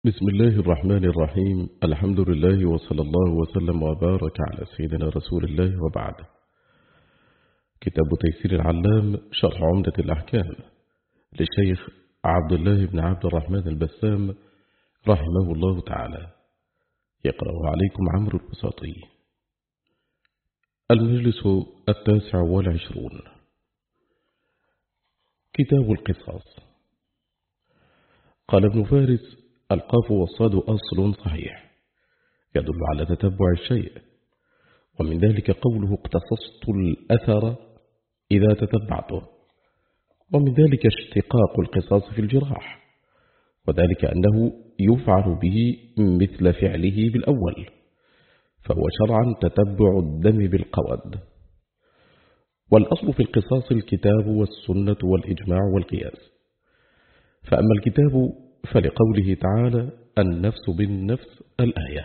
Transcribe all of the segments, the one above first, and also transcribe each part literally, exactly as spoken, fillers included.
بسم الله الرحمن الرحيم. الحمد لله وصلى الله وسلم وبارك على سيدنا رسول الله وبعد. كتاب تيسير العلام شرح عمدة الأحكام للشيخ عبد الله بن عبد الرحمن البسام رحمه الله تعالى، يقرأ عليكم عمرو البساطي. المجلس التاسع والعشرون، كتاب القصاص. قال ابن فارس: القاف والصاد أصل صحيح يدل على تتبع الشيء، ومن ذلك قوله اقتصصت الأثر إذا تتبعته، ومن ذلك اشتقاق القصاص في الجراح، وذلك أنه يفعل به مثل فعله بالأول، فهو شرعا تتبع الدم بالقود. والأصل في القصاص الكتاب والسنة والإجماع والقياس. فأما الكتاب فلقوله تعالى: النفس بالنفس الآية،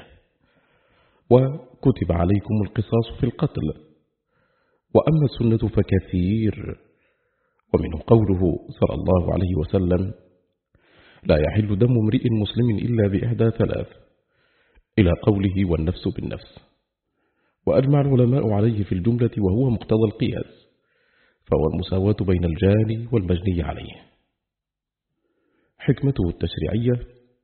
وكتب عليكم القصاص في القتل. وأما السنة فكثير، ومنه قوله صلى الله عليه وسلم: لا يحل دم امرئ مسلم إلا بإحدى ثلاث، إلى قوله والنفس بالنفس. وأجمع العلماء عليه في الجملة، وهو مقتضى القياس، فهو المساواة بين الجاني والمجني عليه. حكمته التشريعية: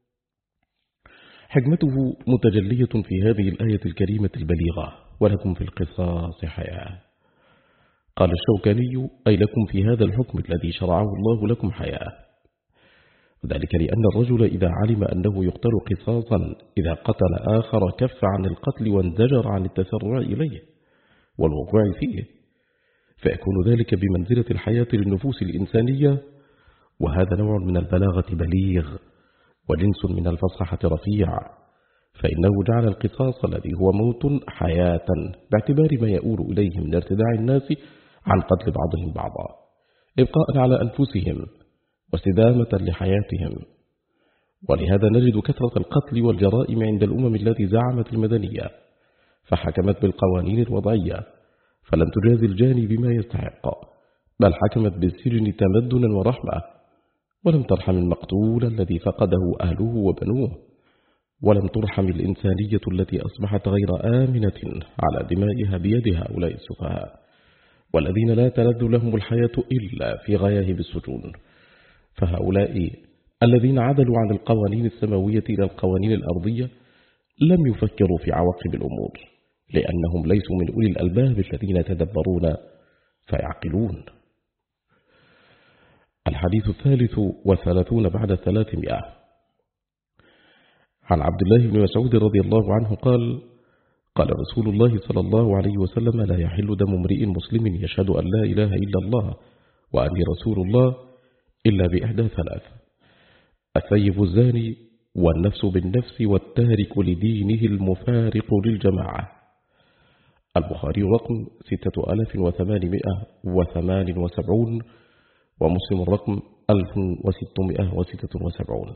حكمته متجلية في هذه الآية الكريمة البليغة: ولكم في القصاص حياة. قال الشوكاني: أي لكم في هذا الحكم الذي شرعه الله لكم حياة، ذلك لأن الرجل إذا علم أنه يقتل قصاصا إذا قتل آخر كف عن القتل وانزجر عن التسرع إليه والوقوع فيه، فيكون ذلك بمنزلة الحياة للنفوس الإنسانية، وهذا نوع من البلاغة بليغ، وجنس من الفصاحة رفيع، فإنه جعل القصاص الذي هو موت حياة، باعتبار ما يؤول إليه من ارتداع الناس عن قتل بعضهم بعضا، إبقاء على أنفسهم واستدامة لحياتهم. ولهذا نجد كثرة القتل والجرائم عند الأمم التي زعمت المدنية، فحكمت بالقوانين الوضعية، فلم تجازي الجاني بما يستحق، بل حكمت بالسجن تمدنا ورحمة، ولم ترحم المقتول الذي فقده أهله وبنوه، ولم ترحم الإنسانية التي أصبحت غير آمنة على دمائها بيد هؤلاء السفهاء، والذين لا تلذ لهم الحياة إلا في غياهب السجون. فهؤلاء الذين عدلوا عن القوانين السماوية إلى القوانين الأرضية لم يفكروا في عواقب الأمور، لأنهم ليسوا من أولي الألباب الذين يتدبرون فيعقلون. الحديث الثالث والثلاثون بعد ثلاثمائة، عن عبد الله بن مسعود رضي الله عنه قال: قال رسول الله صلى الله عليه وسلم: لا يحل دم امرئ مسلم يشهد أن لا إله إلا الله وأني رسول الله إلا بإحدى ثلاث: الثيب الزاني، والنفس بالنفس، والتارك لدينه المفارق للجماعة. البخاري رقم ستة آلاف وثمانمائة وثمان وسبعون، ومسلم الرقم ألف وستمائة وستة وسبعون.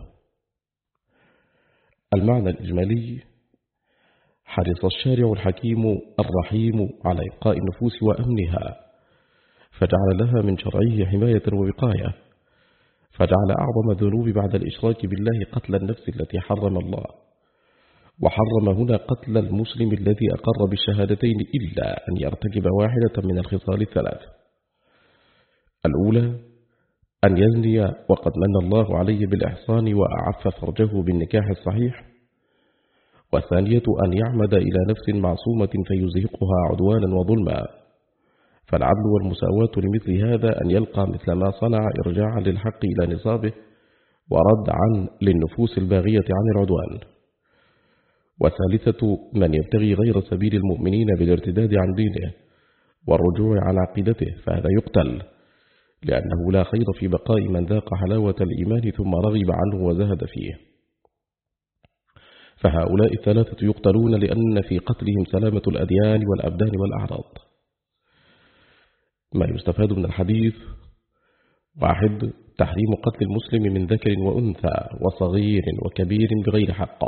المعنى الإجمالي: حرص الشارع الحكيم الرحيم على إبقاء النفوس وأمنها، فجعل لها من شرعه حماية ووقاية، فجعل أعظم الذنوب بعد الإشراك بالله قتل النفس التي حرم الله، وحرم هنا قتل المسلم الذي أقر بالشهادتين إلا أن يرتكب واحدة من الخصال الثلاث: الأولى أن يزني وقد من الله عليه بالإحصان وأعف فرجه بالنكاح الصحيح، والثانية أن يعمد إلى نفس معصومة فيزهقها عدوانا وظلما. فالعدل والمساواة لمثل هذا أن يلقى مثل ما صنع إرجاعا للحق إلى نصابه، ورد عن للنفوس الباغية عن العدوان. والثالثة من يبتغي غير سبيل المؤمنين بالارتداد عن دينه والرجوع عن عقيدته، فهذا يقتل، لأنه لا خير في بقاء من ذاق حلاوة الإيمان ثم رغب عنه وزهد فيه. فهؤلاء الثلاثة يقتلون لأن في قتلهم سلامة الأديان والأبدان والأعراض. ما يستفاد من الحديث: واحد، تحريم قتل المسلم من ذكر وأنثى وصغير وكبير بغير حق.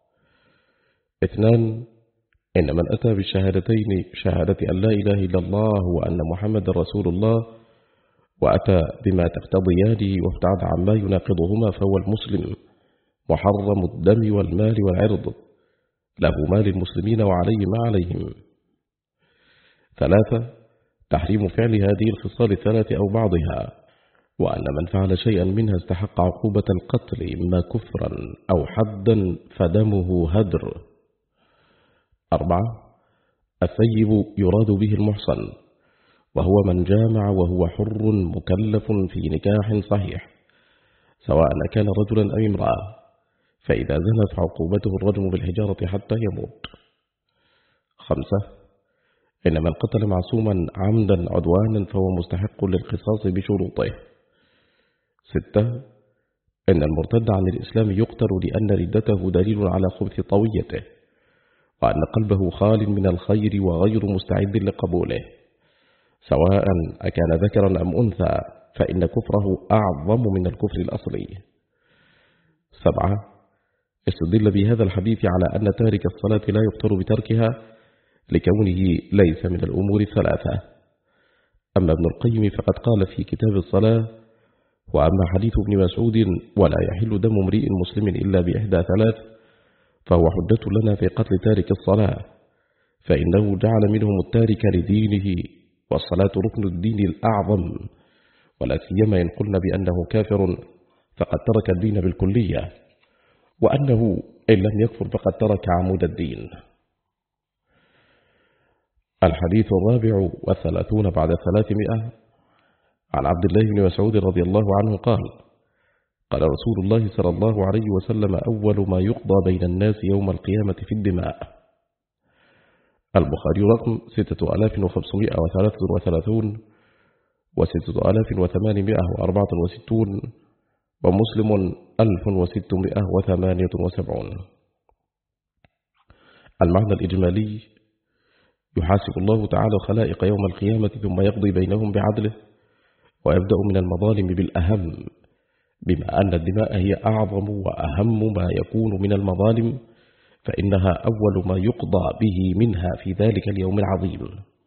اثنان، إن من أتى بالشهادتين شهادة أن لا إله إلا الله وأن محمد رسول الله وأتى بما تقتضيانه وابتعد عما يناقضهما فهو المسلم، محرم الدم والمال والعرض، له مال المسلمين وعليه ما عليهم. ثلاثة تحريم فعل هذه الخصال الثلاث أو بعضها، وأن من فعل شيئا منها استحق عقوبة القتل إما كفرا أو حدا فدمه هدر. أربعة الثيب يراد به المحصن، وهو من جامع وهو حر مكلف في نكاح صحيح، سواء كان رجلا أو امرأة، فإذا زنى فعقوبته الرجم بالحجارة حتى يموت. خمسة إن من قتل معصوما عمدا عدوانا فهو مستحق للقصاص بشروطه. ستة إن المرتد عن الإسلام يقتل لأن ردته دليل على خبث طويته، وأن قلبه خال من الخير وغير مستعد لقبوله، سواء أكان ذكرا أم أنثى، فإن كفره أعظم من الكفر الأصلي. سبعة استدل بهذا الحديث على أن تارك الصلاة لا يقتل بتركها لكونه ليس من الأمور الثلاثة. أما ابن القيم فقد قال في كتاب الصلاة: وأما حديث ابن مسعود ولا يحل دم امرئ مسلم إلا بإحدى ثلاث فهو حجة لنا في قتل تارك الصلاة، فإنه جعل منهم التارك لدينه، والصلاة ركن الدين الأعظم، ولا سيما إن قلنا بأنه كافر فقد ترك الدين بالكلية، وأنه إن لم يكفر فقد ترك عمود الدين. الحديث الرابع والثلاثون بعد الثلاثمائة عن عبد الله بن مسعود رضي الله عنه قال: قال رسول الله صلى الله عليه وسلم: أول ما يقضى بين الناس يوم القيامة في الدماء. البخاري رقم ستة آلاف وخمسمائة وثلاثة وثلاثون وستة آلاف وثمانمائة وأربعة وستون، ومسلم ألف وستمائة وثمانية وسبعون. المعنى الإجمالي: يحاسب الله تعالى خلائق يوم القيامة ثم يقضي بينهم بعدله، ويبدأ من المظالم بالأهم، بما أن الدماء هي أعظم وأهم ما يكون من المظالم، فإنها أول ما يقضى به منها في ذلك اليوم العظيم.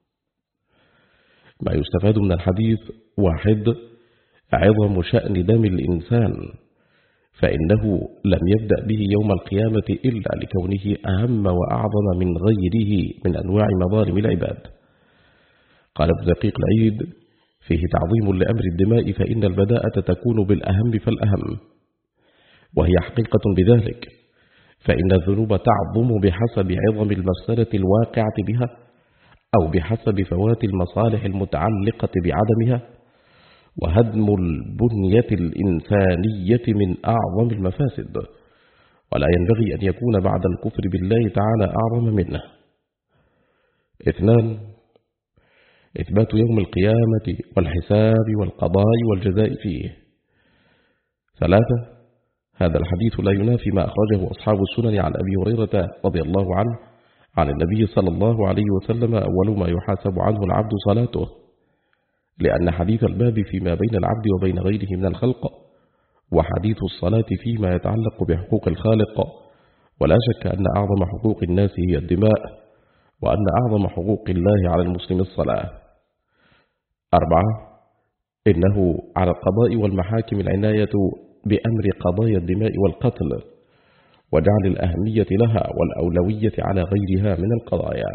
ما يستفاد من الحديث: واحد عظم شأن دم الإنسان، فإنه لم يبدأ به يوم القيامة إلا لكونه أهم وأعظم من غيره من أنواع مظالم العباد. قال ابن دقيق العيد: فيه تعظيم لأمر الدماء، فإن البداءة تكون بالأهم فالأهم، وهي حقيقة بذلك، فإن الذنوب تعظم بحسب عظم المفسدة الواقعة بها، أو بحسب فوات المصالح المتعلقة بعدمها، وهدم البنية الإنسانية من أعظم المفاسد، ولا ينبغي أن يكون بعد الكفر بالله تعالى أعظم منه. اثنان إثبات يوم القيامة والحساب والقضاء والجزاء فيه. ثلاثة هذا الحديث لا ينافي ما أخرجه أصحاب السنن عن أبي هريرة رضي الله عنه عن النبي صلى الله عليه وسلم: أول ما يحاسب عنه العبد صلاته، لأن حديث الباب فيما بين العبد وبين غيره من الخلق، وحديث الصلاة فيما يتعلق بحقوق الخالق، ولا شك أن أعظم حقوق الناس هي الدماء، وأن أعظم حقوق الله على المسلم الصلاة. أربعة إنه على القضاء والمحاكم العناية بأمر قضايا الدماء والقتل، وجعل الأهمية لها والأولوية على غيرها من القضايا.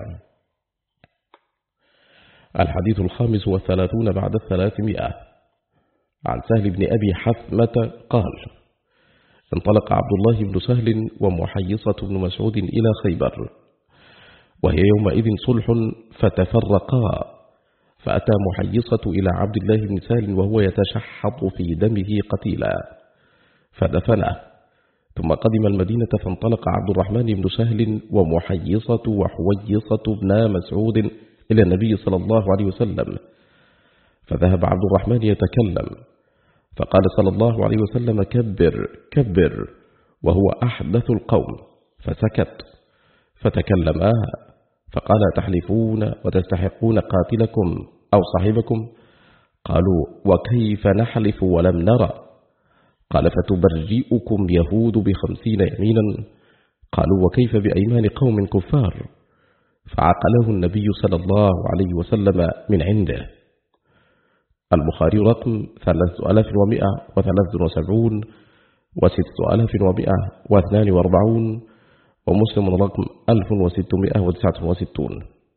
الحديث الخامس والثلاثون بعد الثلاثمائة عن سهل بن أبي حثمة قال: انطلق عبد الله بن سهل ومحيصة بن مسعود إلى خيبر، وهي يومئذ صلح، فتفرقا، فأتى محيصة إلى عبد الله بن سهل وهو يتشحط في دمه قتيلا، فدفنه، ثم قدم المدينة، فانطلق عبد الرحمن بن سهل ومحيصة وحويصة بن مسعود إلى النبي صلى الله عليه وسلم، فذهب عبد الرحمن يتكلم، فقال صلى الله عليه وسلم: كبر كبر، وهو أحدث القوم، فسكت، فتكلما، فقال: تحلفون وتستحقون قاتلكم أو صاحبكم؟ قالوا: وكيف نحلف ولم نرى؟ قال: فتبرئكم يهود بخمسين يمينا. قالوا: وكيف بأيمان قوم كفار؟ فعقله النبي صلى الله عليه وسلم من عنده. البخاري رقم ثلاثة آلاف ومائة وثلاثة وسبعون وستة آلاف ومئة واثنان وأربعون، ومسلم رقم ألف وستمائة وتسعة وستون.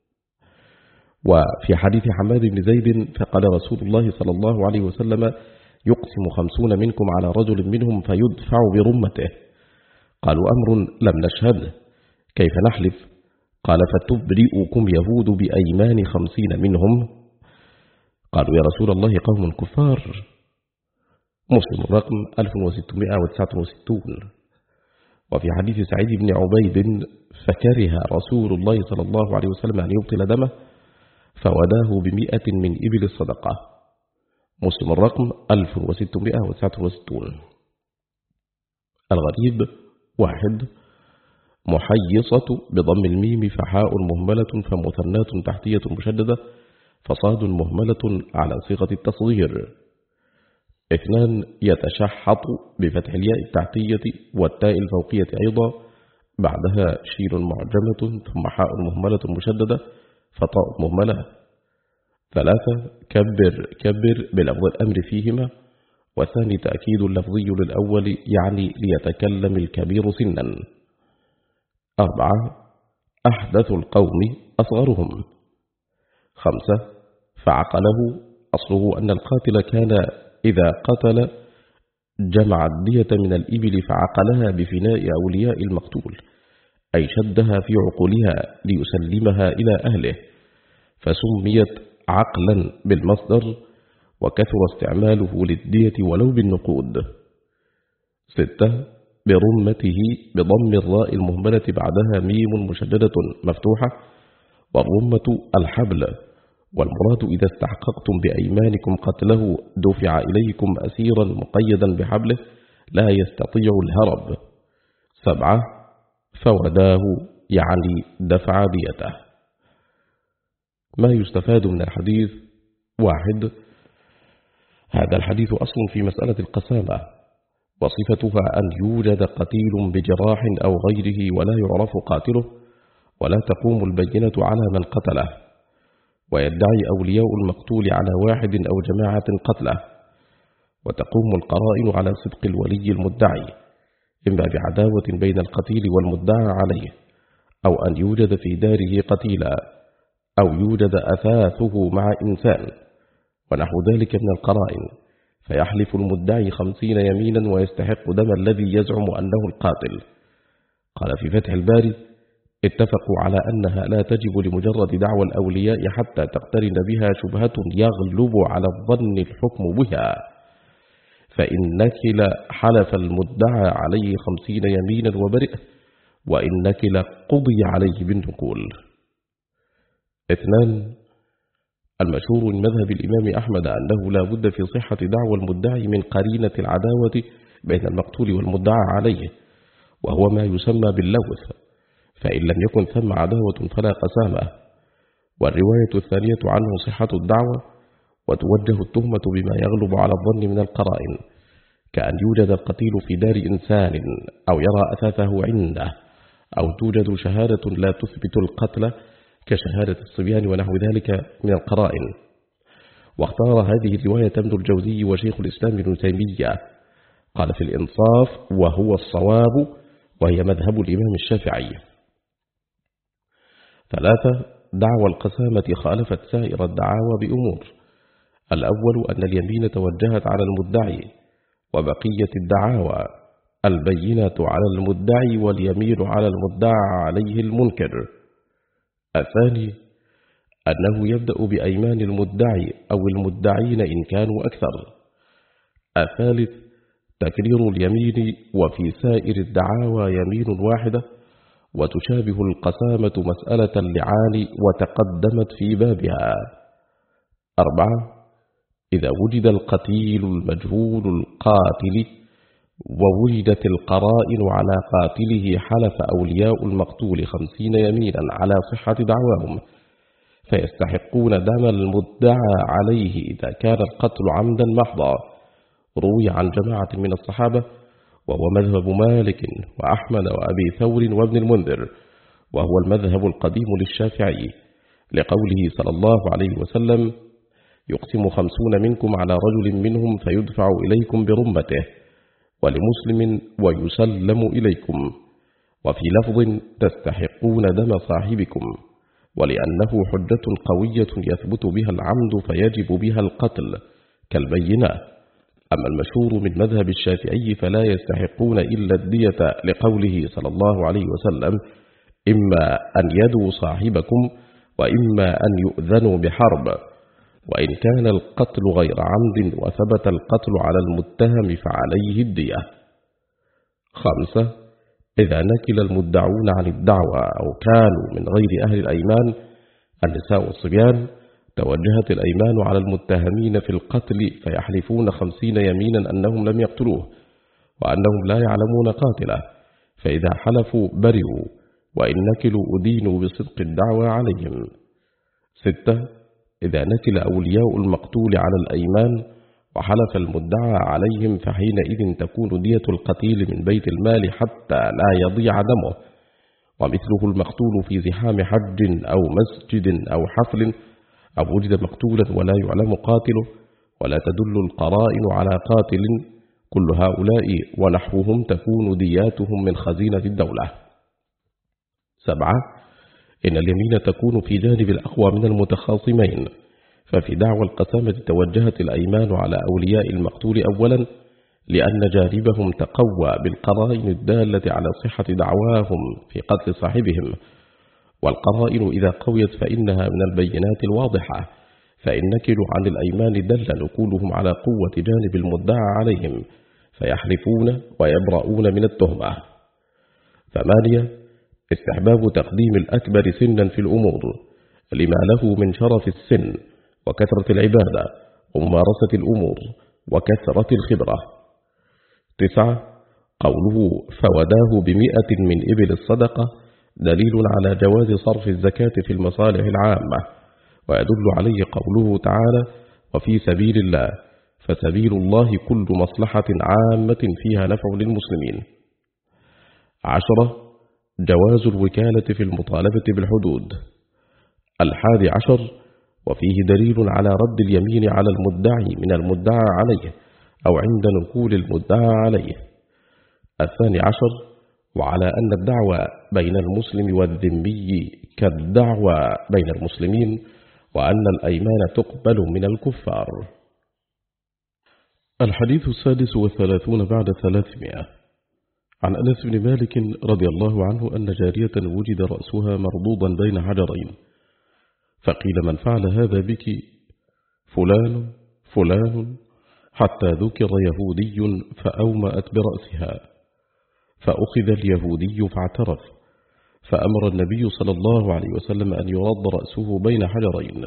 وفي حديث حماد بن زيد فقال رسول الله صلى الله عليه وسلم: يقسم خمسون منكم على رجل منهم فيدفع برمته. قالوا: أمر لم نشهده، كيف نحلف؟ قال: فتبرئكم يهود بأيمان خمسين منهم. قالوا: يا رسول الله قوم كفار. مسلم الرقم ألف وستمائة وتسعة وستون. وفي حديث سعيد بن عبيد فكره رسول الله صلى الله عليه وسلم أن يبطل دمه فوداه بمئة من إبل الصدقة. مسلم الرقم ألف وستمائة وتسعة وستون. الغريب: واحد، محيصة بضم الميم فحاء مهملة فمثنات تحتية مشددة فصاد مهملة على صيغة التصغير. اثنان، يتشحط بفتح الياء التحتية والتاء الفوقية أيضا بعدها شين معجمة ثم حاء مهملة مشددة فطاء مهملة. ثلاثة، كبر كبر بلفظ الأمر فيهما، والثاني تأكيد اللفظي للأول يعني ليتكلم الكبير سنا. أربعة، أحدث القوم أصغرهم. خمسة، فعقله، أصله أن القاتل كان إذا قتل جمع الدية من الإبل فعقلها بفناء أولياء المقتول، أي شدها في عقولها ليسلمها إلى أهله، فسميت عقلا بالمصدر، وكثر استعماله للدية ولو بالنقود. ستة، برمته بضم الراء المهملة بعدها ميم مشددة مفتوحة، والرمة الحبل، والمراد إذا استحققتم بأيمانكم قتله دفع إليكم أسيرا مقيدا بحبله لا يستطيع الهرب. سبعة، فوداه يعني دفع ديته. ما يستفاد من الحديث: واحد، هذا الحديث أصل في مسألة القسامة، وصفتها أن يوجد قتيل بجراح أو غيره ولا يعرف قاتله، ولا تقوم البينة على من قتله، ويدعي أولياء المقتول على واحد أو جماعة قتله، وتقوم القرائن على صدق الولي المدعي، إما بعداوة بين القتيل والمدعى عليه، أو أن يوجد في داره قتيلا، أو يوجد أثاثه مع إنسان، ونحو ذلك من القرائن، فيحلف المدعي خمسين يمينا ويستحق دم الذي يزعم أنه القاتل. قال في فتح الباري: اتفقوا على أنها لا تجب لمجرد دعوى الأولياء حتى تقترن بها شبهة يغلب على الظن الحكم بها، فإن نكل حلف المدعى عليه خمسين يمينا وبرئ، وإن نكل قضي عليه بالنقول. اثنان، المشهور من مذهب الإمام أحمد أنه لا بد في صحة دعوى المدعي من قرينة العداوة بين المقتول والمدعى عليه، وهو ما يسمى باللوث، فإن لم يكن ثم عداوة فلا قسامة. والرواية الثانية عنه صحة الدعوة، وتوجه التهمة بما يغلب على الظن من القرائن، كأن يوجد القتيل في دار إنسان، أو يرى أثاثه عنده، أو توجد شهادة لا تثبت القتل كشهادة الصبيان ونحو ذلك من القرائن. واختار هذه الرواية ابن الجوزي وشيخ الإسلام ابن تيمية، قال في الإنصاف: وهو الصواب، وهي مذهب الإمام الشافعي. ثلاثة، دعوى القسامة خالفت سائر الدعاوى بأمور: الأول أن اليمين توجهت على المدعي، وبقية الدعاوى البينة على المدعي واليمين على المدعى عليه المنكر. الثاني أنه يبدأ بأيمان المدعي أو المدعين إن كانوا أكثر. الثالث تكرير اليمين، وفي سائر الدعاوى يمين واحدة، وتشابه القسامة مسألة اللعان وتقدمت في بابها. أربعة، إذا وجد القتيل المجهول القاتل ووجدت القرائن على قاتله حلف أولياء المقتول خمسين يمينا على صحة دعواهم، فيستحقون دم المدعى عليه إذا كان القتل عمدا محضا. روي عن جماعة من الصحابة، وهو مذهب مالك وأحمد وأبي ثور وابن المنذر، وهو المذهب القديم للشافعي، لقوله صلى الله عليه وسلم: يقسم خمسون منكم على رجل منهم فيدفع إليكم برمته، ولمسلم ويسلم إليكم، وفي لفظ تستحقون دم صاحبكم، ولأنه حجة قوية يثبت بها العمد فيجب بها القتل كالبينة. أما المشهور من مذهب الشافعي فلا يستحقون إلا الدية لقوله صلى الله عليه وسلم: إما أن يدوا صاحبكم وإما أن يؤذنوا بحرب، وإن كان القتل غير عمد وثبت القتل على المتهم فعليه الدية. خمسة: إذا نكل المدعون عن الدعوى أو كانوا من غير أهل الأيمان النساء والصبيان، توجهت الأيمان على المتهمين في القتل فيحلفون خمسين يمينا أنهم لم يقتلوه وأنهم لا يعلمون قاتله، فإذا حلفوا برئوا، وإن نكلوا أدينوا بصدق الدعوى عليهم. ستة: إذا نكل أولياء المقتول على الأيمان وحلف المدعى عليهم فحينئذ تكون دية القتيل من بيت المال حتى لا يضيع دمه، ومثله المقتول في زحام حج أو مسجد أو حفل، أو وجد مقتولا ولا يعلم قاتله ولا تدل القرائن على قاتل، كل هؤلاء ونحوهم تكون دياتهم من خزينة الدولة. سبعة: إن اليمين تكون في جانب الأقوى من المتخاصمين، ففي دعوى القسامة توجهت الأيمان على أولياء المقتول أولا لأن جانبهم تقوى بالقرائن الدالة على صحة دعواهم في قتل صاحبهم، والقرائن إذا قويت فإنها من البينات الواضحة، فإن نكلوا عن الأيمان دل نقولهم على قوة جانب المدعى عليهم فيحلفون ويبرؤون من التهمة. ثمانية: استحباب تقديم الأكبر سنا في الأمور لما له من شرف السن وكثرة العبادة وممارسة الأمور وكثرة الخبرة. تسعة: قوله فوداه بمئة من إبل الصدقة دليل على جواز صرف الزكاة في المصالح العامة، ويدل عليه قوله تعالى: وفي سبيل الله، فسبيل الله كل مصلحة عامة فيها نفع للمسلمين. عشرة: جواز الوكالة في المطالبة بالحدود. الحادي عشر: وفيه دليل على رد اليمين على المدعي من المدعى عليه أو عند نقول المدعى عليه. الثاني عشر: وعلى أن الدعوى بين المسلم والذمي كالدعوى بين المسلمين، وأن الأيمان تقبل من الكفار. الحديث السادس والثلاثون بعد ثلاثمائة. عن أنس بن مالك رضي الله عنه أن جارية وجد رأسها مربوضا بين حجرين، فقيل: من فعل هذا بك؟ فلان فلان، حتى ذكر يهودي فأومأت برأسها، فأخذ اليهودي فاعترف، فأمر النبي صلى الله عليه وسلم أن يرد رأسه بين حجرين.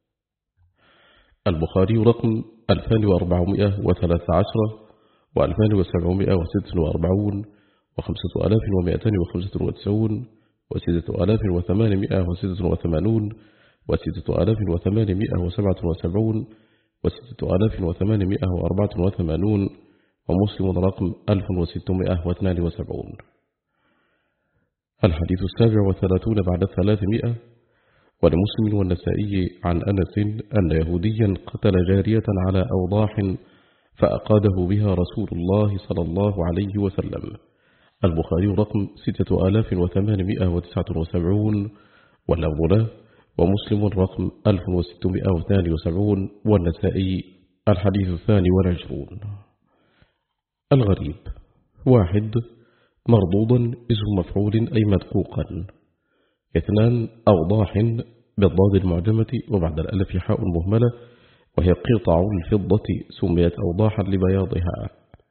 البخاري رقم ألفان وأربعمائة وثلاثة عشر وألفان وسبعمائة وستة وأربعون وخمسة آلاف ومائتين وخمسة وتسعون وستة آلاف وثمانمائة وستة وثمانون وستة آلاف وثمانمائة وسبعة وسبعون وستة آلاف وثمانمائة وأربعة وثمانون ومسلم رقم ألف وستمائة واثنان وسبعون. الحديث السابع والثلاثون بعد الثلاثمائة. ولمسلم والنسائي عن أنس أن يهوديا قتل جارية على أوضاح فأقاده بها رسول الله صلى الله عليه وسلم. البخاري رقم ستة آلاف وثمانمائة وتسعة وسبعون واللفظ له، ومسلم رقم ألف وستمائة واثنان وسبعون والنسائي الحديث الثاني والعشرون. الغريب: واحد: مرضوضا اسم مفعول أي مدقوقا. اثنان: أوضاح بالضاد المعجمة وبعد الألف حاء مهملة، وهي قطع الفضة سميت أوضاحا لبياضها.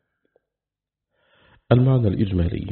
المعنى الإجمالي: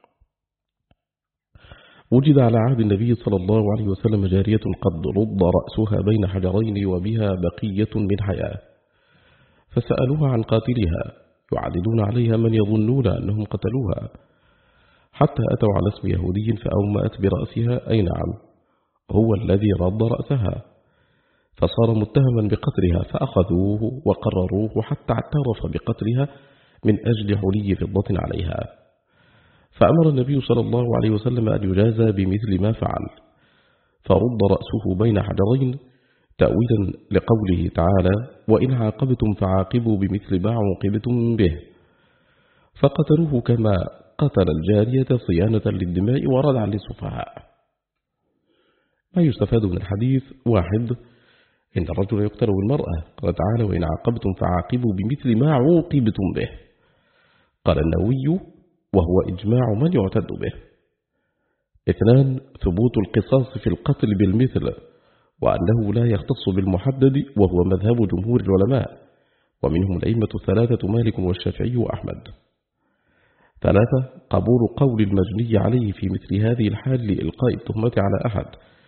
وجد على عهد النبي صلى الله عليه وسلم جارية قد رد رأسها بين حجرين وبها بقية من حياة، فسألوها عن قاتلها يعددون عليها من يظنون أنهم قتلوها، حتى أتوا على اسم يهودي فأومأت برأسها، أي نعم هو الذي رد رأسها، فصار متهما بقتلها، فأخذوه وقرروه حتى اعترف بقتلها من أجل حلي فضة عليها، فأمر النبي صلى الله عليه وسلم أن يجازى بمثل ما فعل، فرد رأسه بين حجرين تأويلا لقوله تعالى: وإن عاقبتم فعاقبوا بمثل ما عوقبتم به. فقتلوه كما قتل الجارية صيانة للدماء وردعا للسفهاء. ما يستفاد من الحديث: واحد، إن الرجل يقتل بالمرأة. قال تعالى: وإن عاقبتم فعاقبوا بمثل ما عوقبتم به. قال النووي: وهو إجماع من يعتد به. اثنان، ثبوت القصاص في القتل بالمثل، وأنه لا يختص بالمحدد، وهو مذهب جمهور العلماء، ومنهم الأئمة الثلاثة مالك والشافعي وأحمد. ثلاثة، قبول قول المجني عليه في مثل هذه الحال لإلقاء التهمة على أحد،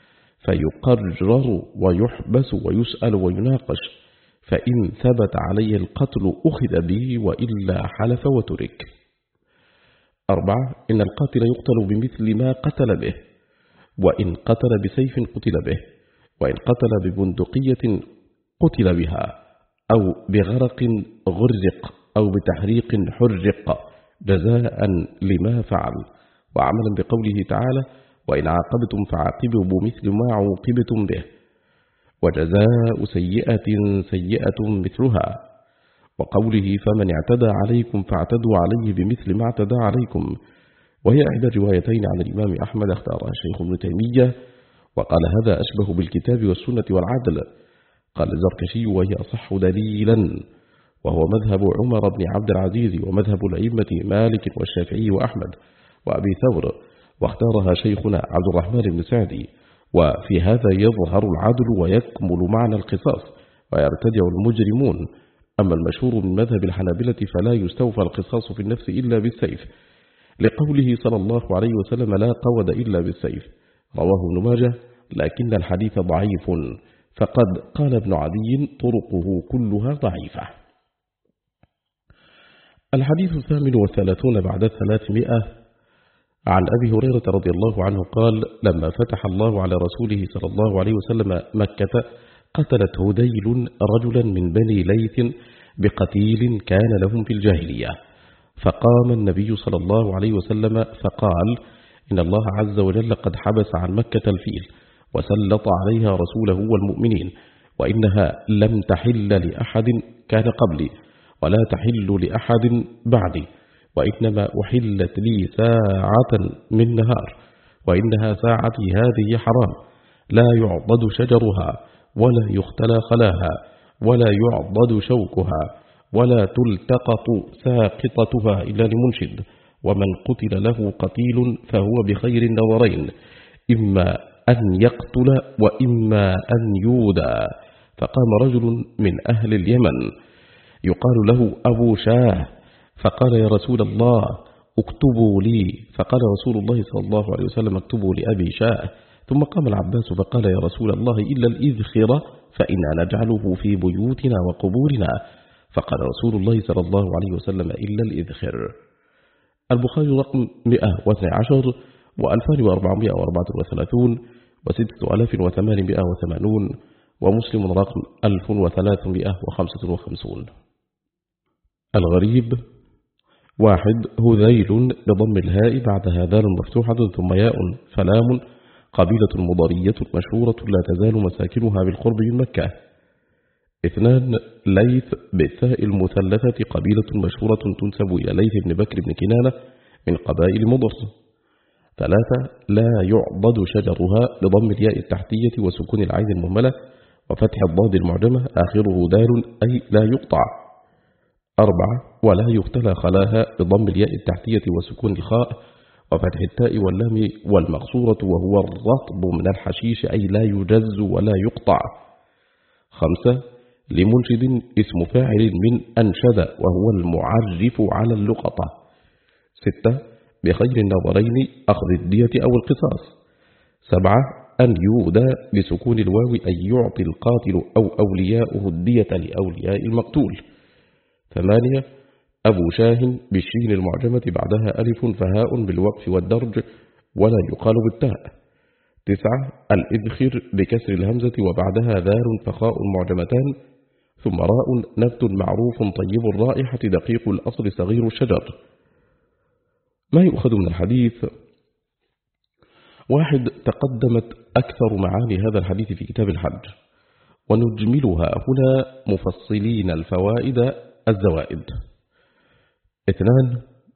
فيقرر ويحبس ويسأل ويناقش، فإن ثبت عليه القتل أخذ به، وإلا حلف وترك. أربعة، إن القاتل يقتل بمثل ما قتل به، وإن قتل بسيف قتل به، وإن قتل ببندقية قتل بها، أو بغرق غرق، أو بتحريق حرق، جزاء لما فعل، وعملا بقوله تعالى: وإن عاقبتم فعاقبوا بمثل ما عوقبتم به، وجزاء سيئة سيئة مثلها، وقوله: فمن اعتدى عليكم فاعتدوا عليه بمثل ما اعتدى عليكم، وهي إحدى الروايتين عن الإمام أحمد اختارها الشيخ ابن تيمية، وقال هذا أشبه بالكتاب والسنة والعدل. قال الزركشي: وهي أصح دليلا، وهو مذهب عمر بن عبد العزيز ومذهب الأئمة مالك والشافعي وأحمد وأبي ثور، واختارها شيخنا عبد الرحمن بن سعدي. وفي هذا يظهر العدل ويكمل معنى القصاص ويرتدع المجرمون. أما المشهور من مذهب الحنابلة فلا يستوفى القصاص في النفس إلا بالسيف، لقوله صلى الله عليه وسلم: لا قود إلا بالسيف. رواه ابن ماجه، لكن الحديث ضعيف، فقد قال ابن عدي: طرقه كلها ضعيفة. الحديث الثامن والثلاثون بعد الثلاثمائة، عن أبي هريرة رضي الله عنه قال: لما فتح الله على رسوله صلى الله عليه وسلم مكة، قتلت هذيل رجلا من بني ليث بقتيل كان لهم في الجاهلية، فقام النبي صلى الله عليه وسلم فقال: إن الله عز وجل قد حبس عن مكة الفيل، وسلط عليها رسوله والمؤمنين، وإنها لم تحل لأحد كان قبلي، ولا تحل لأحد بعدي، وإنما أحلت لي ساعة من نهار، وإنها ساعتي هذه حرام، لا يعضد شجرها، ولا يختلى خلاها، ولا يعضد شوكها، ولا تلتقط ساقطتها إلا لمنشد، ومن قتل له قتيل فهو بخير النظرين، إما أن يقتل وإما أن يودى. فقام رجل من أهل اليمن يقال له أبو شاه، فقال: يا رسول الله اكتبوا لي. فقال رسول الله صلى الله عليه وسلم: اكتبوا لأبي شاه. ثم قام العباس فقال: يا رسول الله إلا الإذخرة فإنا نجعله في بيوتنا وقبورنا. فقال رسول الله صلى الله عليه وسلم: إلا الإذخر. البخاري رقم مئة واثني عشر وألفان وأربعمائة وأربعة وثلاثون وستة آلاف وثمانمائة وثمانون، ومسلم رقم ألف وثلاثمائة وخمسة وخمسون. الغريب: واحد، هذيل بضم الهاء بعدها ذال مفتوحة ثم ياء فلام، قبيلة مضرية مشهورة لا تزال مساكنها بالقرب من مكة. اثنان، ليث بالثاء المثلثة قبيلة مشهورة تنسب إلى ليث بن بكر بن كنانة من قبائل مضر. ثلاثة، لا يعضد شجرها بضم الياء التحتية وسكون العين المهملة وفتح الضاد المعجمة آخره دال أي لا يقطع. أربعة، ولا يختلى خلاها بضم الياء التحتية وسكون الخاء وفتح التاء واللام والمقصورة وهو الرطب من الحشيش أي لا يجز ولا يقطع. خمسة، لمنشد اسم فاعل من أنشد وهو المعرف على اللقطة. ستة، بخير النظرين أخذ الدية أو القصاص. سبعة، أن يودى بسكون الواو أن يعطي القاتل أو أولياؤه الدية لأولياء المقتول. ثمانية، أبو شاه بالشين المعجمة بعدها ألف فهاء بالوقف والدرج ولا يقال بالتاء. تسعة، الإذخر بكسر الهمزة وبعدها ذال فخاء معجمتان ثم راء نبت معروف طيب الرائحة دقيق الأصل صغير الشجر. ما يؤخذ من الحديث: واحد، تقدمت أكثر معاني هذا الحديث في كتاب الحج، ونجملها هنا مفصلين الفوائد الزوائد. اثنان،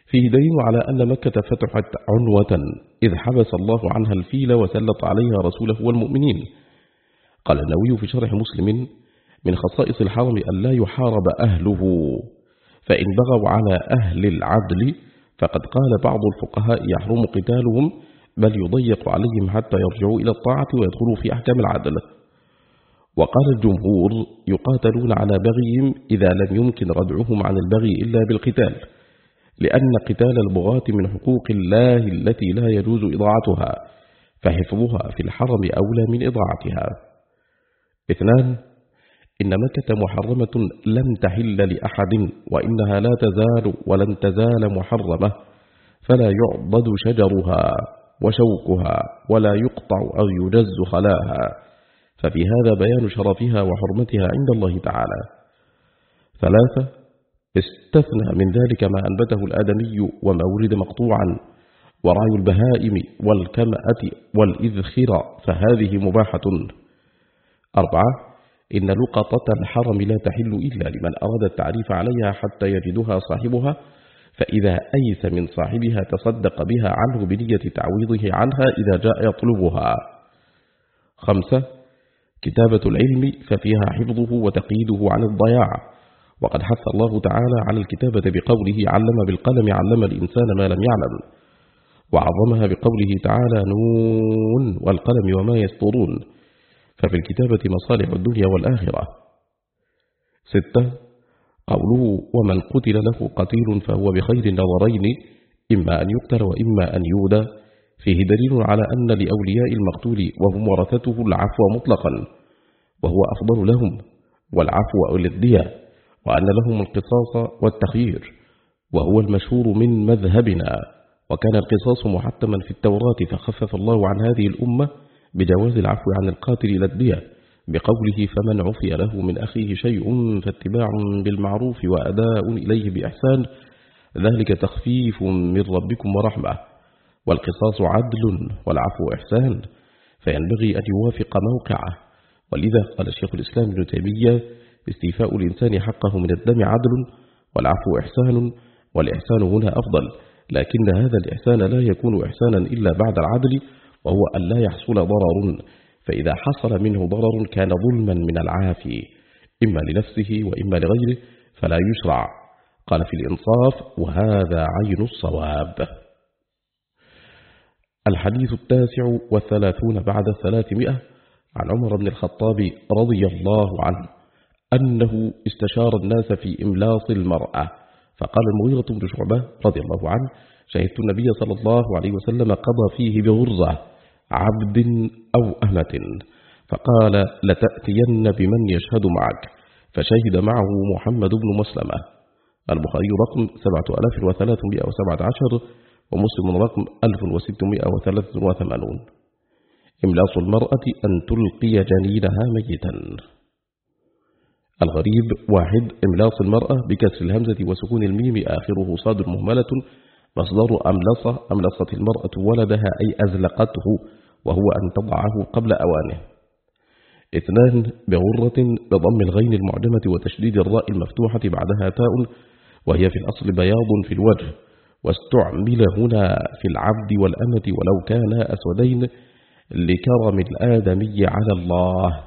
فيه دليل على أن مكة فتحت عنوة إذ حبس الله عنها الفيل وسلط عليها رسوله والمؤمنين. قال النووي في شرح مسلم: من خصائص الحرم أن لا يحارب أهله، فإن بغوا على أهل العدل فقد قال بعض الفقهاء يحرم قتالهم، بل يضيق عليهم حتى يرجعوا إلى الطاعة ويدخلوا في أحكام العدل. وقال الجمهور: يقاتلون على بغيهم إذا لم يمكن ردعهم عن البغي إلا بالقتال، لأن قتال البغاة من حقوق الله التي لا يجوز إضاعتها، فحفظها في الحرم أولى من إضاعتها. اثنان: إن مكة محرمة لم تحل لأحد، وإنها لا تزال ولن تزال محرمة، فلا يعضد شجرها وشوكها ولا يقطع أو يجز خلاها، ففي هذا بيان شرفها وحرمتها عند الله تعالى. ثلاثة: استثنى من ذلك ما أنبته الآدمي وما ولد مقطوعا، ورعي البهائم والكمأة والإذخر فهذه مباحة. أربعة: إن لقطة الحرم لا تحل إلا لمن أراد التعريف عليها حتى يجدها صاحبها، فإذا أيس من صاحبها تصدق بها عنه بنية تعويضه عنها إذا جاء يطلبها. خمسة: كتابة العلم ففيها حفظه وتقييده عن الضياع، وقد حث الله تعالى على الكتابة بقوله: علم بالقلم علم الإنسان ما لم يعلم، وعظمها بقوله تعالى: نون والقلم وما يسطرون، ففي الكتابة مصالح الدنيا والآخرة. ستة: قوله: ومن قتل له قتيل فهو بخير النظرين، إما أن يقتل وإما أن يودى، فيه دليل على أن لأولياء المقتول وهم ورثته العفو مطلقا، وهو أفضل لهم، والعفو للدية، وأن لهم القصاص والتخيير، وهو المشهور من مذهبنا، وكان القصاص محتما في التوراة، فخفف الله عن هذه الأمة بجواز العفو عن القاتل إلى الدية بقوله: فمن عفي له من أخيه شيء فاتباع بالمعروف وأداء إليه بإحسان، ذلك تخفيف من ربكم ورحمة. والقصاص عدل والعفو إحسان، فينبغي أن يوافق موقعه. ولذا قال الشيخ الإسلام ابن تيمية: استيفاء الإنسان حقه من الدم عدل، والعفو إحسان، والإحسان هنا أفضل، لكن هذا الإحسان لا يكون إحسانا إلا بعد العدل، وهو أن لا يحصل ضرر، فإذا حصل منه ضرر كان ظلما من العافي، إما لنفسه وإما لغيره، فلا يشرع. قال في الإنصاف: وهذا عين الصواب. الحديث التاسع والثلاثون بعد الثلاثمائة، عن عمر بن الخطاب رضي الله عنه أنه استشار الناس في إملاص المرأة، فقال المغيرة بن شعبة رضي الله عنه: شهدت النبي صلى الله عليه وسلم قضى فيه بغرزة عبد أو أمة، فقال: لتأتين بمن يشهد معك، فشهد معه محمد بن مسلمة. البخاري رقم سبعة آلاف وثلاثمائة وسبعة عشر، ومسلم رقم ألف وستمائة وثلاثة وثمانين. إملاص المرأة أن تلقي جنينها ميتا. الغريب: واحد، إملاص المرأة بكسر الهمزة وسكون الميم آخره صاد مهملة، مصدر أملصة، أملصت المرأة ولدها أي أزلقته، وهو أن تضعه قبل أوانه. اثنان، بغرة بضم الغين المعجمة وتشديد الراء المفتوحة بعدها تاء، وهي في الأصل بياض في الوجه، واستعمل هنا في العبد والأمة ولو كانا أسودين لكرم الآدمي على الله.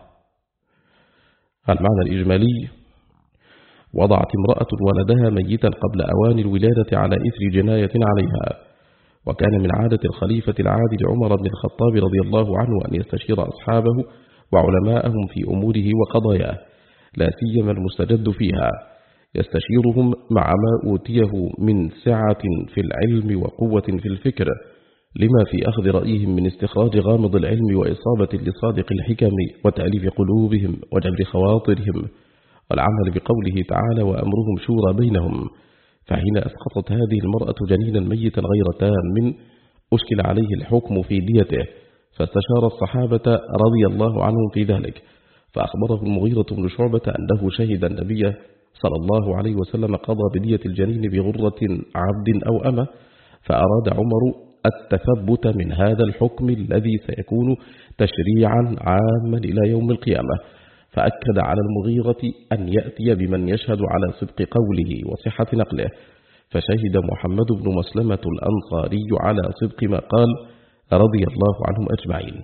المعنى الإجمالي: وضعت امرأة ولدها ميتا قبل أوان الولادة على إثر جناية عليها، وكان من عادة الخليفة العادل عمر بن الخطاب رضي الله عنه أن يستشير أصحابه وعلماءهم في أموره وقضاياه، لا سيما المستجد فيها، يستشيرهم مع ما أوتيه من سعة في العلم وقوة في الفكر، لما في أخذ رأيهم من استخراج غامض العلم وإصابة لصادق الحكم وتأليف قلوبهم وجبر خواطرهم، والعمل بقوله تعالى: وأمرهم شورى بينهم. فحين أسقطت هذه المرأة جنينا ميتا غير تام أشكل عليه الحكم في ديته، فاستشار الصحابة رضي الله عنهم في ذلك، فأخبره المغيرة بن شعبة أنه شهد النبي صلى الله عليه وسلم قضى بدية الجنين بغرة عبد أو أمة، فأراد عمر التثبت من هذا الحكم الذي سيكون تشريعا عاما إلى يوم القيامة، فأكد على المغيرة أن يأتي بمن يشهد على صدق قوله وصحة نقله، فشهد محمد بن مسلمة الأنصاري على صدق ما قال رضي الله عنهم أجمعين.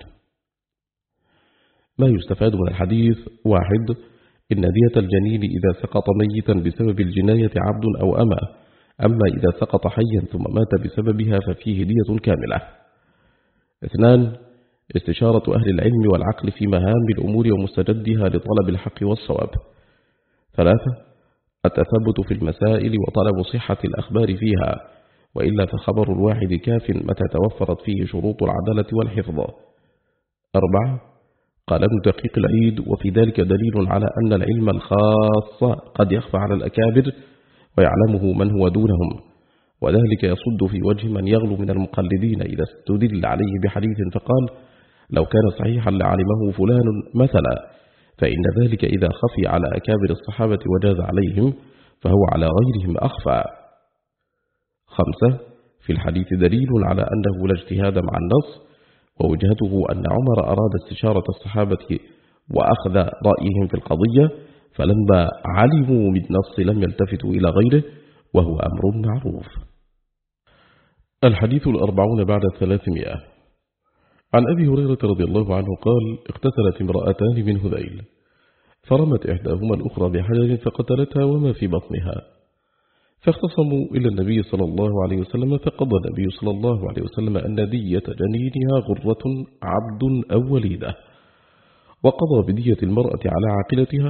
ما يستفاد من الحديث: واحد، إن دية الجنين إذا سقط ميتا بسبب الجناية عبد أو أمة، أما إذا سقط حيا ثم مات بسببها ففيه دية كاملة. اثنان، استشارة أهل العلم والعقل في مهام الأمور ومستجدها لطلب الحق والصواب. ثلاثة، التثبت في المسائل وطلب صحة الأخبار فيها، وإلا فخبر الواحد كاف متى توفرت فيه شروط العدالة والحفظ. أربعة، قال ابن دقيق العيد: وفي ذلك دليل على أن العلم الخاص قد يخفى على الأكابر ويعلمه من هو دونهم، وذلك يصد في وجه من يغلو من المقلدين إذا استدل عليه بحديث فقال: لو كان صحيحا لعلمه فلان مثلا، فإن ذلك إذا خفي على أكابر الصحابة وجاز عليهم فهو على غيرهم أخفى. خمسة، في الحديث دليل على أنه لا اجتهاد مع النص، ووجهته أن عمر أراد استشارة الصحابة وأخذ رأيهم في القضية، فلما علموا بالنص لم يلتفتوا إلى غيره، وهو أمر معروف. الحديث الأربعون بعد الثلاثمائة. عن أبي هريرة رضي الله عنه قال: اقتتلت امرأتان من هذيل، فرمت إحداهما الأخرى بحجر فقتلتها وما في بطنها، فاختصموا إلى النبي صلى الله عليه وسلم، فقضى النبي صلى الله عليه وسلم أن دية جنينها غرة عبد أو وليدة، وقضى بدية المرأة على عاقلتها،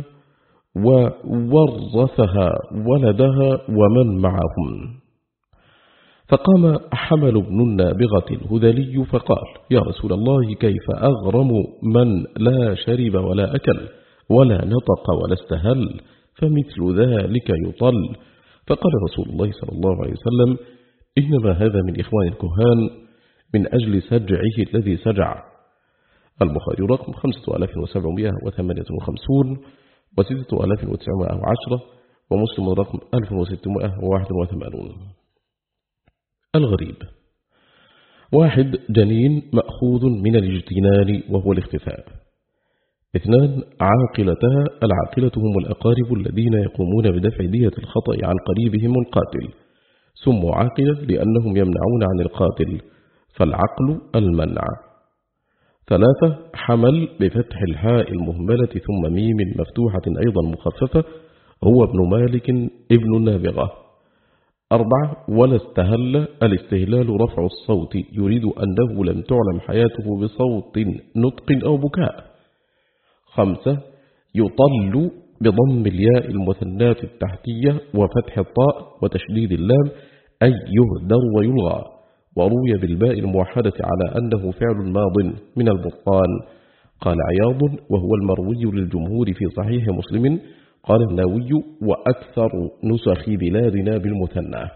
وورثها ولدها ومن معهم. فقام حمل بن النابغة الهذلي فقال: يا رسول الله، كيف أغرم من لا شرب ولا أكل ولا نطق ولا استهل، فمثل ذلك يطل. فقال رسول الله صلى الله عليه وسلم: إنما هذا من إخوان الكهان من أجل سجعه الذي سجع. البخاري رقم خمسة آلاف وسبعمائة وثمانية وخمسين وستة آلاف وتسعمائة وعشرة، ومسلم رقم ألف وستمائة وواحد وثمانين. الغريب: واحد، جنين مأخوذ من الاجتنان وهو الاختفاء. اثنان، عاقلتها. العاقلة هم الأقارب الذين يقومون بدفع دية الخطأ عن قريبهم القاتل، سموا عاقلة لأنهم يمنعون عن القاتل، فالعقل المنع. ثلاثة، حمل بفتح الحاء المهملة ثم ميم مفتوحة أيضا مخففة، هو ابن مالك ابن النابغة. أربعة، ولا استهل. الاستهلال رفع الصوت، يريد أنه لم تعلم حياته بصوت نطق أو بكاء. خمسة، يطل بضم الياء المثناة التحتية وفتح الطاء وتشديد اللام، أي يهدر ويلغى. وروي بالباء الموحدة على أنه فعل ماض من البطان. قال عياض: وهو المروي للجمهور في صحيح مسلم. قال النووي: وأكثر نسخ بلادنا بالمثنى.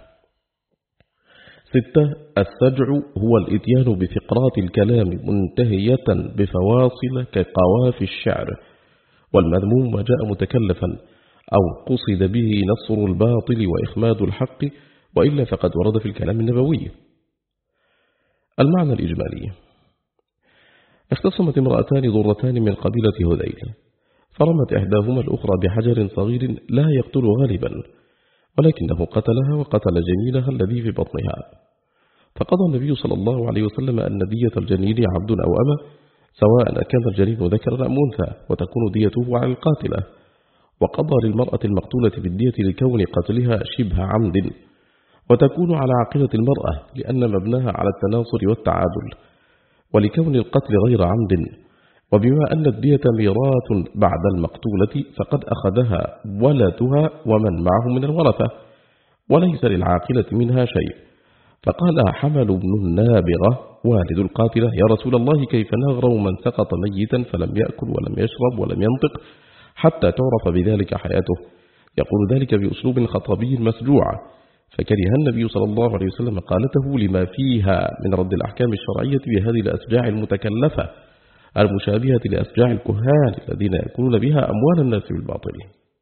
ستة، السجع هو الإتيان بفقرات الكلام منتهية بفواصل كقواف الشعر، والمذموم ما جاء متكلفا أو قصد به نصر الباطل وإخماد الحق، وإلا فقد ورد في الكلام النبوي. المعنى الإجمالي: اختصمت امرأتان ضرتان من قبيلة هذيل، فرمت إحداهما الأخرى بحجر صغير لا يقتل غالبا، ولكنه قتلها وقتل جنينها الذي في بطنها. فقضى النبي صلى الله عليه وسلم أن دية الجنين عبد أو أمة، سواء كان الجنين ذكرا أم أنثى، وتكون ديته على القاتلة. وقضى للمرأة المقتولة بالدية لكون قتلها شبه عمد، وتكون على عاقلة المرأة لأن مبناها على التناصر والتعادل، ولكون القتل غير عمد. وبما أن الدية ميراث بعد المقتولة فقد أخذها ولدها ومن معه من الورثة، وليس للعاقلة منها شيء. فقال حمل بن النابغة والد القاتلة: يا رسول الله، كيف نغرم من سقط ميتا فلم يأكل ولم يشرب ولم ينطق حتى تعرف بذلك حياته؟ يقول ذلك بأسلوب خطبي مسجوع، فكره النبي صلى الله عليه وسلم قالته لما فيها من رد الأحكام الشرعية بهذه الأسجاع المتكلفة المشابهة لأسجاع الكهان الذين يأكلون بها أموال الناس بالباطل.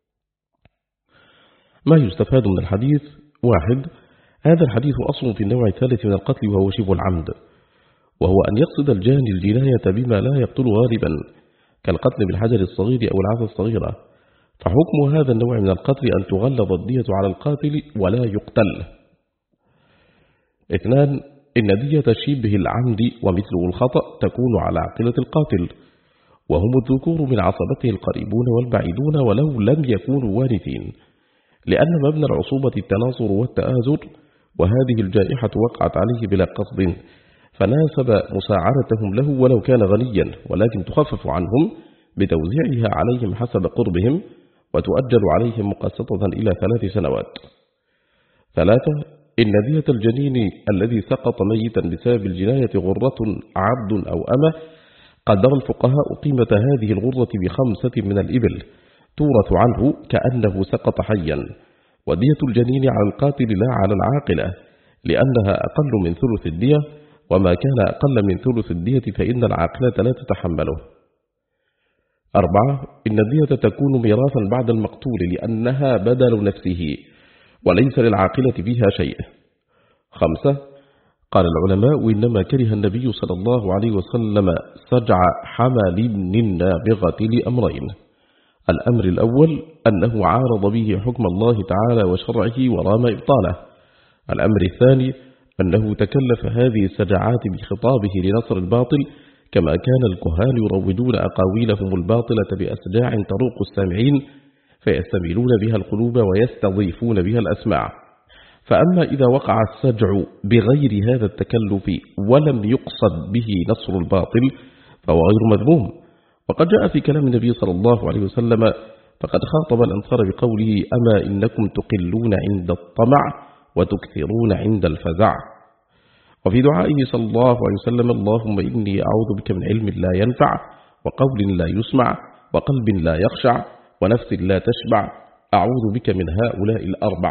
ما يستفاد من الحديث: واحد، هذا الحديث أصل في النوع الثالث من القتل، وهو شبه العمد، وهو أن يقصد الجاني الجناية بما لا يقتل غالبا، كالقتل بالحجر الصغير أو العصا الصغيرة. فحكم هذا النوع من القتل أن تغلظ الدية على القاتل ولا يقتل، اثنان إن دية شبه العمد ومثله الخطأ تكون على عقلة القاتل، وهم الذكور من عصبته القريبون والبعيدون ولو لم يكونوا وارثين، لأن مبنى العصوبة التناصر والتآزر، وهذه الجائحة وقعت عليه بلا قصد، فناسب مساعدتهم له ولو كان غنيا، ولكن تخفف عنهم بتوزيعها عليهم حسب قربهم، وتؤجل عليهم مقسطة إلى ثلاث سنوات. ثلاثة إن دية الجنين الذي سقط ميتا بسبب الجناية غرة عبد أو أمة، قدر الفقهاء قيمة هذه الغرة بخمسة من الإبل تورث عنه كأنه سقط حيا، ودية الجنين على القاتل لا على العاقلة، لأنها أقل من ثلث الدية، وما كان أقل من ثلث الدية فإن العاقلة لا تتحمله. أربعة إن الدية تكون ميراثا بعد المقتول لأنها بدل نفسه وليس للعاقلة فيها شيء. خمسة قال العلماء إنما كره النبي صلى الله عليه وسلم سجع حمل النابغة لأمرين: الأمر الأول أنه عارض به حكم الله تعالى وشرعه ورام إبطاله. الأمر الثاني أنه تكلف هذه السجعات بخطابه لنصر الباطل، كما كان الكهان يروجون أقاويلهم الباطلة بأسجاع تروق السامعين فيستميلون بها القلوب ويستضيفون بها الأسماع. فأما إذا وقع السجع بغير هذا التكلف ولم يقصد به نصر الباطل فهو غير مذموم. وقد جاء في كلام النبي صلى الله عليه وسلم فقد خاطب الأنصار بقوله: أما إنكم تقلون عند الطمع وتكثرون عند الفزع. وفي دعائه صلى الله عليه وسلم: اللهم إني أعوذ بك من علم لا ينفع وقول لا يسمع وقلب لا يخشع ونفس لا تشبع، أعوذ بك من هؤلاء الأربع.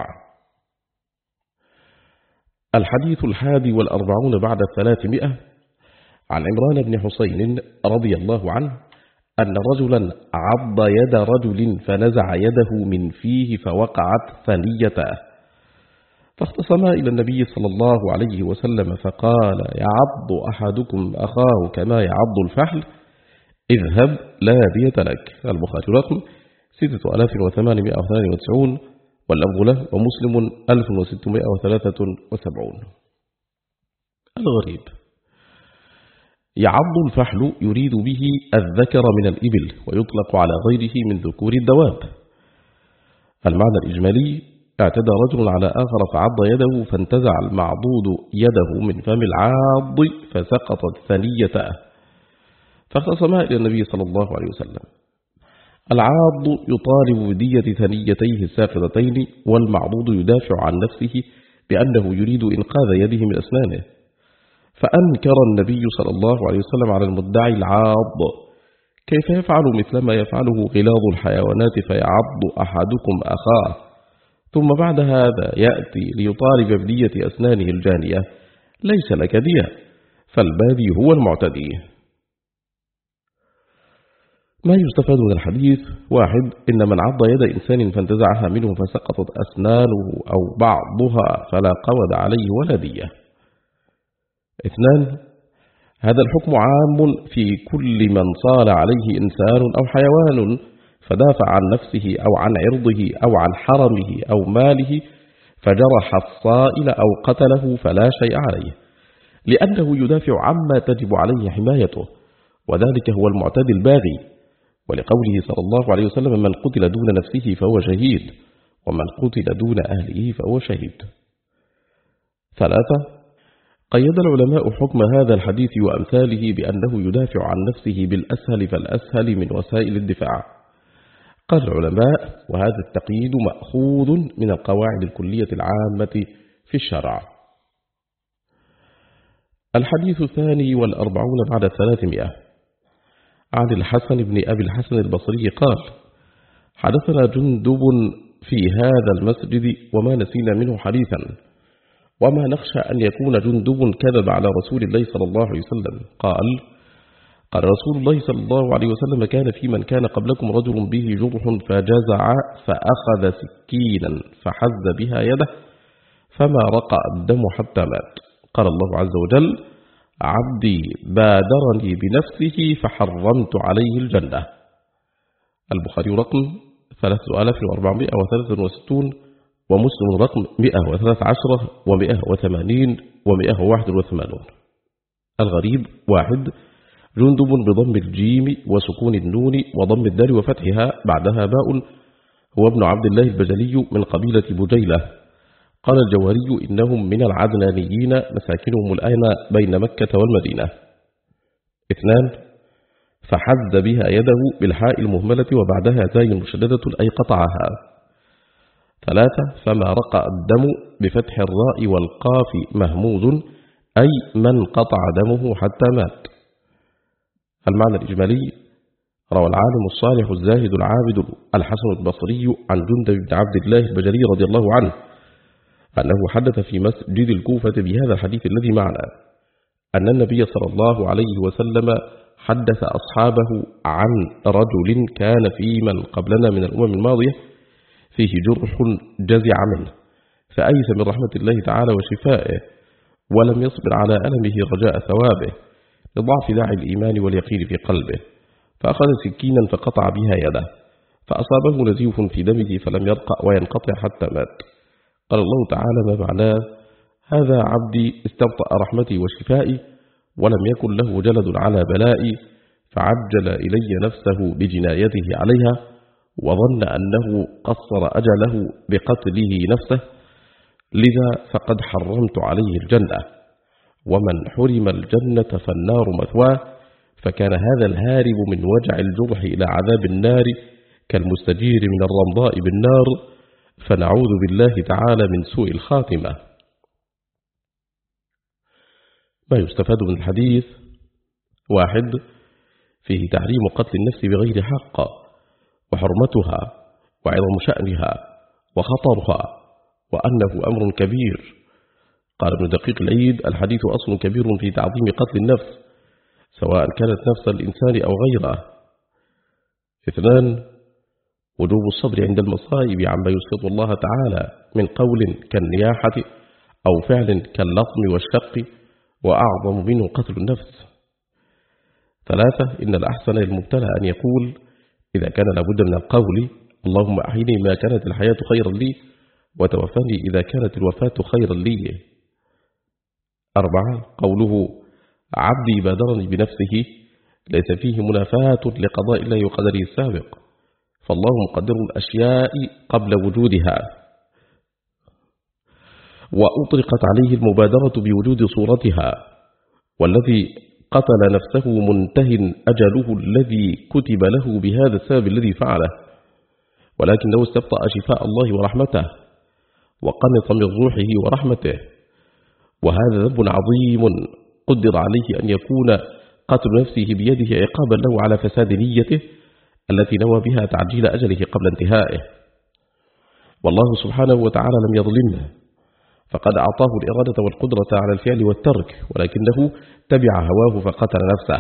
الحديث الحادي والأربعون بعد الثلاثمائة عن عمران بن حسين رضي الله عنه أن رجلا عض يد رجل فنزع يده من فيه فوقعت ثنيته، فاختصما إلى النبي صلى الله عليه وسلم فقال: يعض أحدكم أخاه كما يعض الفحل؟ اذهب لا دية لك. البخاري رقم ستة آلاف وثمانمائة واثنين وتسعين واللفظ له، ومسلم ألف وستمائة وثلاثة وسبعين. الغريب: يعض الفحل يريد به الذكر من الإبل، ويطلق على غيره من ذكور الدواب. المعنى الإجمالي: اعتدى رجل على آخر فعض يده فانتزع المعضود يده من فم العاض فسقطت ثنيته، فاختصما إلى النبي صلى الله عليه وسلم. العاض يطالب بدية ثنيتيه الساقطتين، والمعضود يدافع عن نفسه بأنه يريد إنقاذ يده من أسنانه، فأنكر النبي صلى الله عليه وسلم على المدعي العاض: كيف يفعل مثل ما يفعله غلاظ الحيوانات فيعض أحدكم أخاه، ثم بعد هذا يأتي ليطالب بدية أسنانه الجانية؟ ليس لك دية، فالبادي هو المعتدي. ما يستفاد من الحديث: واحد، إن من عض يد إنسان فانتزعها منه فسقطت أسنانه أو بعضها فلا قود عليه ولا دية. اثنان، هذا الحكم عام في كل من صال عليه إنسان أو حيوان فدافع عن نفسه أو عن عرضه أو عن حرمه أو ماله فجرح الصائل أو قتله فلا شيء عليه، لأنه يدافع عما تجب عليه حمايته، وذلك هو المعتدي الباغي، ولقوله صلى الله عليه وسلم: من قتل دون نفسه فهو شهيد، ومن قتل دون أهله فهو شهيد. ثلاثة، قيد العلماء حكم هذا الحديث وأمثاله بأنه يدافع عن نفسه بالأسهل فالأسهل من وسائل الدفاع. قال العلماء: وهذا التقييد مأخوذ من القواعد الكلية العامة في الشرع. الحديث الثاني والأربعون بعد الثلاثمائة عن الحسن بن أبي الحسن البصري قال: حدثنا جندب في هذا المسجد وما نسينا منه حديثا، وما نخشى أن يكون جندب كذب على رسول الله صلى الله عليه وسلم. قال: قال رسول الله صلى الله عليه وسلم: كان في من كان قبلكم رجل به جرح فجزع فأخذ سكينا فحز بها يده فما رقى الدم حتى مات. قال الله عز وجل: عبدي بادرني بنفسه فحرمت عليه الجنة. البخاري رقم ثلاثة آلاف وأربعمائة وثلاثة وستين ومسلم رقم مئة وثلاث عشرة ومئة وثمانين ومئة وواحد وثمانون. الغريب واحد جندب بضم الجيم وسكون النون وضم الدال وفتحها بعدها باء، هو ابن عبد الله البجلي من قبيلة بجيلة. قال الجوهري إنهم من العدنانيين مساكنهم الآن بين مكة والمدينة. اثنان فحز بها يده بالحاء المهملة وبعدها تاء مشددة أي قطعها. ثلاثة فما رقى الدم بفتح الراء والقاف مهموز أي من قطع دمه حتى مات. المعنى الإجمالي: روى العالم الصالح الزاهد العابد الحسن البصري عن جندب بن عبد الله البجلي رضي الله عنه أنه حدث في مسجد الكوفة بهذا الحديث الذي معنا، أن النبي صلى الله عليه وسلم حدث أصحابه عن رجل كان في من قبلنا من الأمم الماضية فيه جرح جزع منه، فأيس من رحمة الله تعالى وشفائه، ولم يصبر على ألمه رجاء ثوابه لضعف داعي الإيمان واليقين في قلبه، فأخذ سكينا فقطع بها يده، فأصابه نزيف في دمه فلم يرقى وينقطع حتى مات. قال الله تعالى ما معناه: هذا عبدي استبطأ رحمتي وشفائي ولم يكن له جلد على بلائي، فعجل إلي نفسه بجنايته عليها وظن أنه قصر أجله بقتله نفسه، لذا فقد حرمت عليه الجنة، ومن حرم الجنة فالنار مثواه، فكان هذا الهارب من وجع الجرح إلى عذاب النار كالمستجير من الرمضاء بالنار، فنعوذ بالله تعالى من سوء الخاتمة. ما يستفاد من الحديث: واحد فيه تحريم قتل النفس بغير حق وحرمتها وعظم شأنها وخطرها وأنه أمر كبير. قال ابن دقيق العيد: الحديث أصل كبير في تعظيم قتل النفس سواء كانت نفس الإنسان أو غيره. اثنان وجوب الصبر عند المصائب عما يسخط الله تعالى من قول كالنياحة أو فعل كاللطم والشق، وأعظم منه قتل النفس. ثلاثة إن الأحسن للمبتلى أن يقول إذا كان لابد من القول: اللهم أحيني ما كانت الحياة خيرا لي، وتوفني إذا كانت الوفاة خيرا لي. أربعة قوله عبدي بادرني بنفسه ليس فيه منافاة لقضاء الله وقدره السابق، فالله مقدر الأشياء قبل وجودها، وأطلقت عليه المبادرة بوجود صورتها، والذي قتل نفسه منتهٍ أجله الذي كتب له بهذا السبب الذي فعله، ولكنه استبطأ شفاء الله ورحمته وقنط من روحه ورحمته، وهذا ذنب عظيم قدر عليه أن يكون قتل نفسه بيده عقابا له على فساد نيته التي نوى بها تعجيل أجله قبل انتهائه. والله سبحانه وتعالى لم يظلمه، فقد أعطاه الإرادة والقدرة على الفعل والترك، ولكنه تبع هواه فقتل نفسه.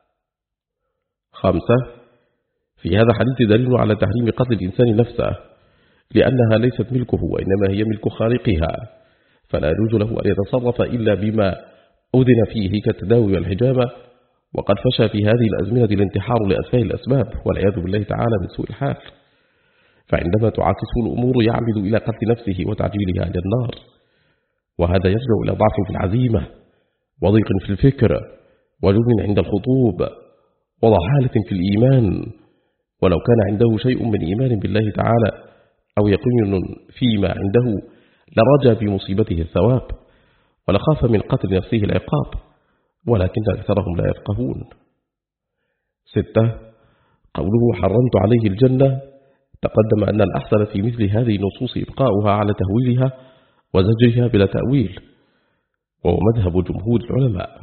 خمسة في هذا الحديث دليل على تحريم قتل الإنسان نفسه، لأنها ليست ملكه وإنما هي ملك خالقها، فلا يجوز له أن يتصرف إلا بما أذن فيه كالتداوي والحجامة، وقد فشى في هذه الأزمنة الانتحار لأسفل الأسباب والعياذ بالله تعالى من سوء الحال، فعندما تعاكسه الأمور يعمد إلى قتل نفسه وتعجيلها إلى النار، وهذا يرجع إلى ضعف في العزيمة وضيق في الفكر وجبن عند الخطوب وضحالة في الإيمان، ولو كان عنده شيء من إيمان بالله تعالى أو يقين فيما عنده لرجى بمصيبته الثواب ولخاف من قتل نفسه العقاب، ولكن أكثرهم لا يفقهون. ستة قوله حرمت عليه الجنة، تقدم أن الأحسن في مثل هذه النصوص إبقاؤها على تهويلها وزجرها بلا تأويل، وهو مذهب جمهور العلماء.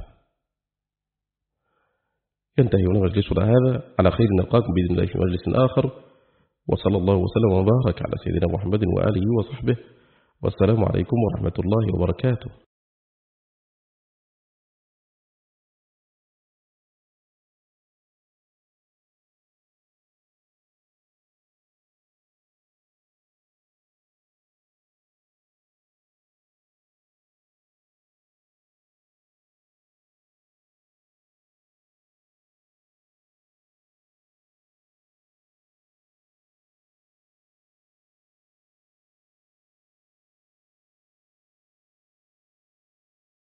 ينتهي هنا مجلسنا هذا، على خير نلقاكم بإذن الله في مجلس آخر، وصلى الله وسلم وبارك على سيدنا محمد وآله وصحبه، والسلام عليكم ورحمة الله وبركاته.